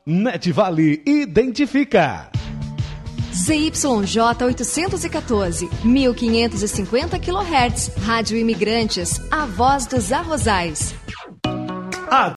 Net Vale identifica. ZYJ 814, 1550 kHz, Rádio Imigrantes, a voz dos arrozais.